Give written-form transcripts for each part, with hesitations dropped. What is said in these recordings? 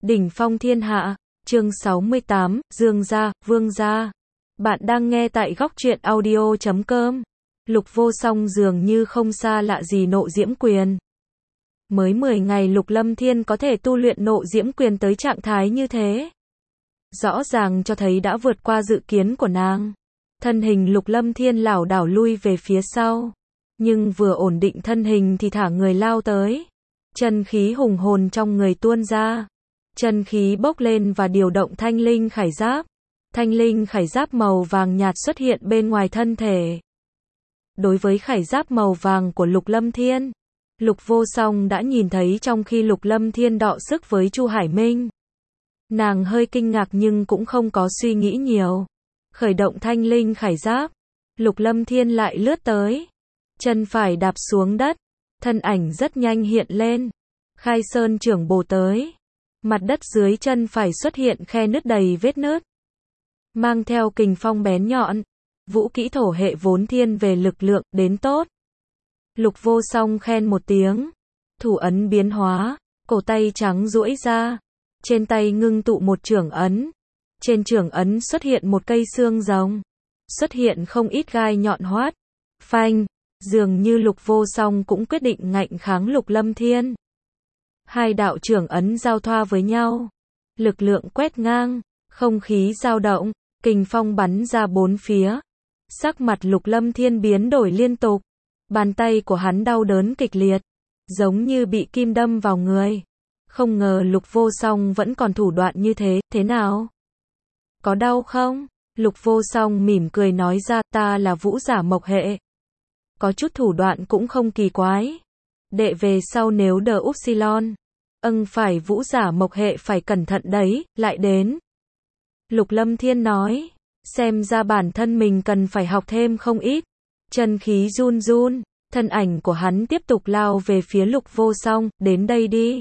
Đỉnh phong thiên hạ, chương 68, Dương gia, Vương gia. Bạn đang nghe tại góc truyện audio.com. Lục Vô Song dường như không xa lạ gì nộ diễm quyền. Mới 10 ngày Lục Lâm Thiên có thể tu luyện nộ diễm quyền tới trạng thái như thế. Rõ ràng cho thấy đã vượt qua dự kiến của nàng. Thân hình Lục Lâm Thiên lảo đảo lui về phía sau. Nhưng vừa ổn định thân hình thì thả người lao tới. Chân khí hùng hồn trong người tuôn ra. Chân khí bốc lên và điều động thanh linh khải giáp. Thanh linh khải giáp màu vàng nhạt xuất hiện bên ngoài thân thể. Đối với khải giáp màu vàng của Lục Lâm Thiên, Lục Vô Song đã nhìn thấy trong khi Lục Lâm Thiên đọ sức với Chu Hải Minh. Nàng hơi kinh ngạc nhưng cũng không có suy nghĩ nhiều. Khởi động thanh linh khải giáp, Lục Lâm Thiên lại lướt tới. Chân phải đạp xuống đất, thân ảnh rất nhanh hiện lên. Khai sơn trưởng bổ tới. Mặt đất dưới chân phải xuất hiện khe nứt đầy vết nứt. Mang theo kình phong bén nhọn. Vũ kỹ thổ hệ vốn thiên về lực lượng, đến tốt. Lục Vô Song khen một tiếng. Thủ ấn biến hóa, cổ tay trắng duỗi ra. Trên tay ngưng tụ một chưởng ấn. Trên chưởng ấn xuất hiện một cây xương rồng. Xuất hiện không ít gai nhọn hoắt. Phanh, dường như Lục Vô Song cũng quyết định ngạnh kháng Lục Lâm Thiên. Hai đạo chưởng ấn giao thoa với nhau. Lực lượng quét ngang, không khí dao động, kình phong bắn ra bốn phía. Sắc mặt Lục Lâm Thiên biến đổi liên tục. Bàn tay của hắn đau đớn kịch liệt, giống như bị kim đâm vào người. Không ngờ Lục Vô Song vẫn còn thủ đoạn như thế, thế nào? Có đau không? Lục Vô Song mỉm cười nói ra, ta là vũ giả mộc hệ. Có chút thủ đoạn cũng không kỳ quái. Đệ về sau nếu đờ upsilon. Phải vũ giả mộc hệ phải cẩn thận đấy, lại đến. Lục Lâm Thiên nói, xem ra bản thân mình cần phải học thêm không ít. Chân khí run run, thân ảnh của hắn tiếp tục lao về phía Lục Vô Song, đến đây đi.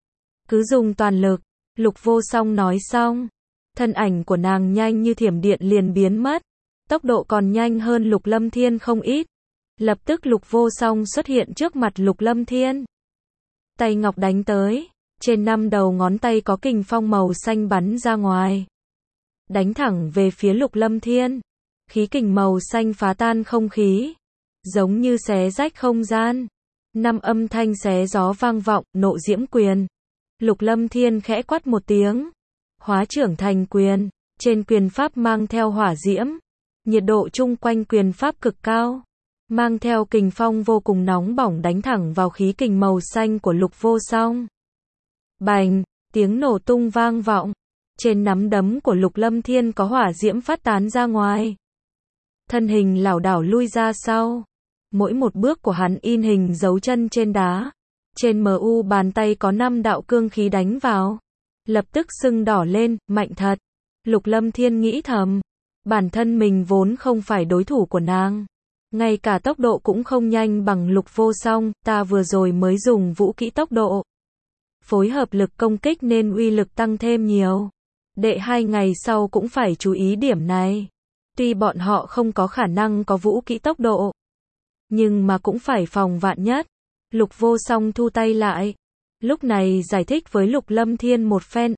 Cứ dùng toàn lực, Lục Vô Song nói xong. Thân ảnh của nàng nhanh như thiểm điện liền biến mất. Tốc độ còn nhanh hơn Lục Lâm Thiên không ít. Lập tức Lục Vô Song xuất hiện trước mặt Lục Lâm Thiên. Tay ngọc đánh tới, trên 5 đầu ngón tay có kình phong màu xanh bắn ra ngoài. Đánh thẳng về phía Lục Lâm Thiên. Khí kình màu xanh phá tan không khí, giống như xé rách không gian. 5 âm thanh xé gió vang vọng, nộ diễm quyền. Lục Lâm Thiên khẽ quát một tiếng, hóa trưởng thành quyền, trên quyền pháp mang theo hỏa diễm. Nhiệt độ chung quanh quyền pháp cực cao, mang theo kình phong vô cùng nóng bỏng đánh thẳng vào khí kình màu xanh của Lục Vô Song. Bành, tiếng nổ tung vang vọng. Trên nắm đấm của Lục Lâm Thiên có hỏa diễm phát tán ra ngoài. Thân hình lảo đảo lui ra sau. Mỗi một bước của hắn in hình dấu chân trên đá. Trên mu bàn tay có 5 đạo cương khí đánh vào. Lập tức sưng đỏ lên, mạnh thật. Lục Lâm Thiên nghĩ thầm. Bản thân mình vốn không phải đối thủ của nàng. Ngay cả tốc độ cũng không nhanh bằng Lục Vô Song, ta vừa rồi mới dùng vũ kỹ tốc độ. Phối hợp lực công kích nên uy lực tăng thêm nhiều. Đệ 2 ngày sau cũng phải chú ý điểm này. Tuy bọn họ không có khả năng có vũ kỹ tốc độ, nhưng mà cũng phải phòng vạn nhất. Lục Vô Song thu tay lại. Lúc này giải thích với Lục Lâm Thiên một phen,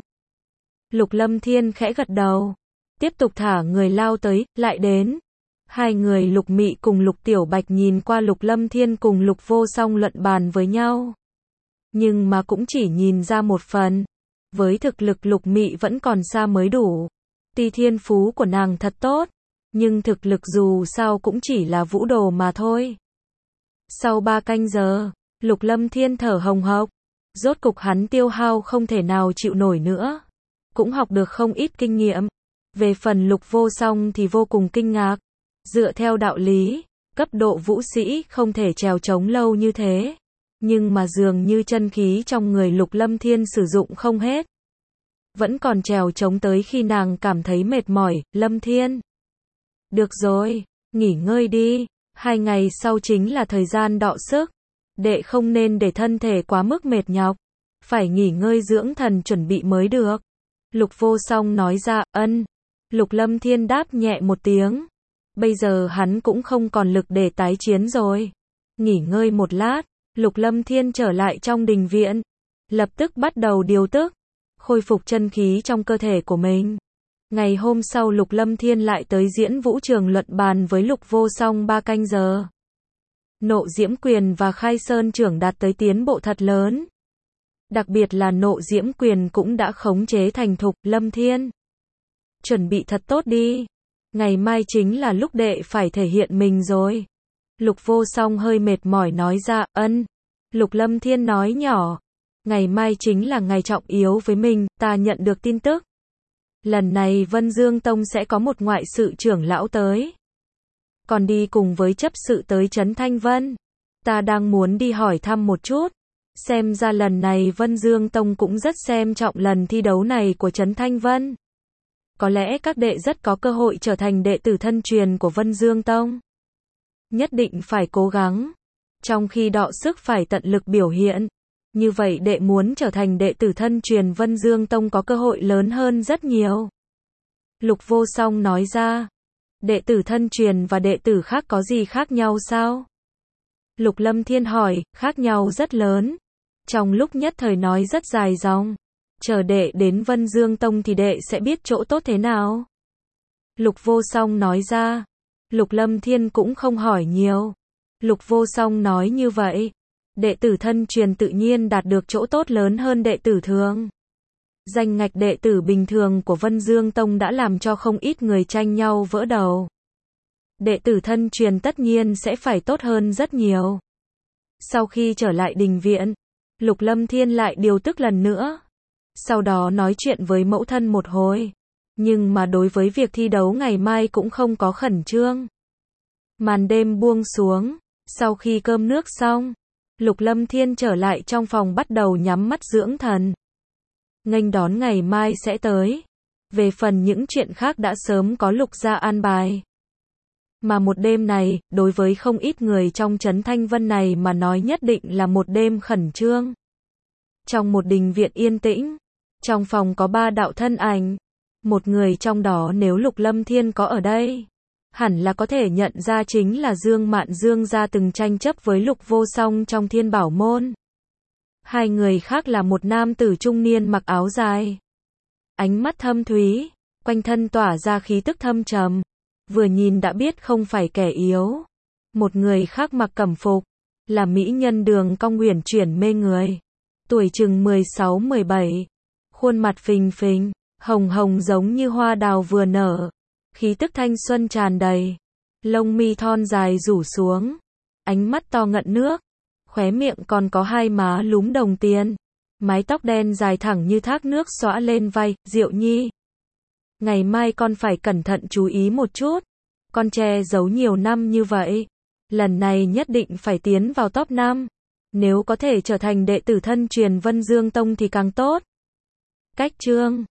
Lục Lâm Thiên khẽ gật đầu. Tiếp tục thả người lao tới, lại đến. Hai người Lục Mị cùng Lục Tiểu Bạch nhìn qua Lục Lâm Thiên cùng Lục Vô Song luận bàn với nhau. Nhưng mà cũng chỉ nhìn ra một phần. Với thực lực Lục Mị vẫn còn xa mới đủ. Tuy thiên phú của nàng thật tốt, nhưng thực lực dù sao cũng chỉ là vũ đồ mà thôi. Sau 3 canh giờ, Lục Lâm Thiên thở hồng hộc. Rốt cục hắn tiêu hao không thể nào chịu nổi nữa. Cũng học được không ít kinh nghiệm. Về phần Lục Vô Song thì vô cùng kinh ngạc. Dựa theo đạo lý, cấp độ vũ sĩ không thể trèo trống lâu như thế. Nhưng mà dường như chân khí trong người Lục Lâm Thiên sử dụng không hết. Vẫn còn trèo trống tới khi nàng cảm thấy mệt mỏi. Lâm Thiên, được rồi, nghỉ ngơi đi. 2 ngày sau chính là thời gian đọ sức. Đệ không nên để thân thể quá mức mệt nhọc. Phải nghỉ ngơi dưỡng thần chuẩn bị mới được. Lục Vô Song nói ra, Lục Lâm Thiên đáp nhẹ một tiếng. Bây giờ hắn cũng không còn lực để tái chiến rồi. Nghỉ ngơi một lát, Lục Lâm Thiên trở lại trong đình viện. Lập tức bắt đầu điều tức. khôi phục chân khí trong cơ thể của mình. Ngày hôm sau Lục Lâm Thiên lại tới Diễn Vũ Trường luận bàn với Lục Vô Song 3 canh giờ. Nộ Diễm Quyền và Khai Sơn Trưởng đạt tới tiến bộ thật lớn. Đặc biệt là Nộ Diễm Quyền cũng đã khống chế thành thục. Lâm Thiên, chuẩn bị thật tốt đi. Ngày mai chính là lúc đệ phải thể hiện mình rồi. Lục Vô Song hơi mệt mỏi nói ra. Ân. Lục Lâm Thiên nói nhỏ. Ngày mai chính là ngày trọng yếu với mình, ta nhận được tin tức. Lần này Vân Dương Tông sẽ có một ngoại sự trưởng lão tới. Còn đi cùng với chấp sự tới Trấn Thanh Vân. Ta đang muốn đi hỏi thăm một chút. Xem ra lần này Vân Dương Tông cũng rất xem trọng lần thi đấu này của Trấn Thanh Vân. Có lẽ các đệ rất có cơ hội trở thành đệ tử thân truyền của Vân Dương Tông. Nhất định phải cố gắng. Trong khi đọ sức phải tận lực biểu hiện. Như vậy đệ muốn trở thành đệ tử thân truyền Vân Dương Tông có cơ hội lớn hơn rất nhiều. Lục Vô Song nói ra. Đệ tử thân truyền và đệ tử khác có gì khác nhau sao? Lục Lâm Thiên hỏi. Khác nhau rất lớn. Trong lúc nhất thời nói rất dài dòng. Chờ đệ đến Vân Dương Tông thì đệ sẽ biết chỗ tốt thế nào. Lục Vô Song nói ra. Lục Lâm Thiên cũng không hỏi nhiều. Lục Vô Song nói như vậy. Đệ tử thân truyền tự nhiên đạt được chỗ tốt lớn hơn đệ tử thường. Danh ngạch đệ tử bình thường của Vân Dương Tông đã làm cho không ít người tranh nhau vỡ đầu. Đệ tử thân truyền tất nhiên sẽ phải tốt hơn rất nhiều. Sau khi trở lại đình viện, Lục Lâm Thiên lại điều tức lần nữa. Sau đó nói chuyện với mẫu thân một hồi. Nhưng mà đối với việc thi đấu ngày mai cũng không có khẩn trương. Màn đêm buông xuống. Sau khi cơm nước xong, Lục Lâm Thiên trở lại trong phòng bắt đầu nhắm mắt dưỡng thần. Nghênh đón ngày mai sẽ tới. Về phần những chuyện khác đã sớm có Lục gia an bài. Mà một đêm này, đối với không ít người trong Trấn Thanh Vân này mà nói nhất định là một đêm khẩn trương. Trong một đình viện yên tĩnh, trong phòng có 3 đạo thân ảnh. Một người trong đó nếu Lục Lâm Thiên có ở đây, hẳn là có thể nhận ra chính là Dương Mạn Dương gia từng tranh chấp với Lục Vô Song trong Thiên Bảo Môn. 2 người khác là một nam tử trung niên mặc áo dài. Ánh mắt thâm thúy, quanh thân tỏa ra khí tức thâm trầm. Vừa nhìn đã biết không phải kẻ yếu. Một người khác mặc cẩm phục, là mỹ nhân Đường Cong uyển chuyển mê người. Tuổi chừng 16-17, khuôn mặt phình phình, hồng hồng giống như hoa đào vừa nở. Khí tức thanh xuân tràn đầy. Lông mi thon dài rủ xuống. Ánh mắt to ngận nước. Khóe miệng còn có 2 má lúm đồng tiền. Mái tóc đen dài thẳng như thác nước xõa lên vai. Diệu Nhi, ngày mai con phải cẩn thận chú ý một chút. Con che giấu nhiều năm như vậy. Lần này nhất định phải tiến vào top 5. Nếu có thể trở thành đệ tử thân truyền Vân Dương Tông thì càng tốt. Cách chương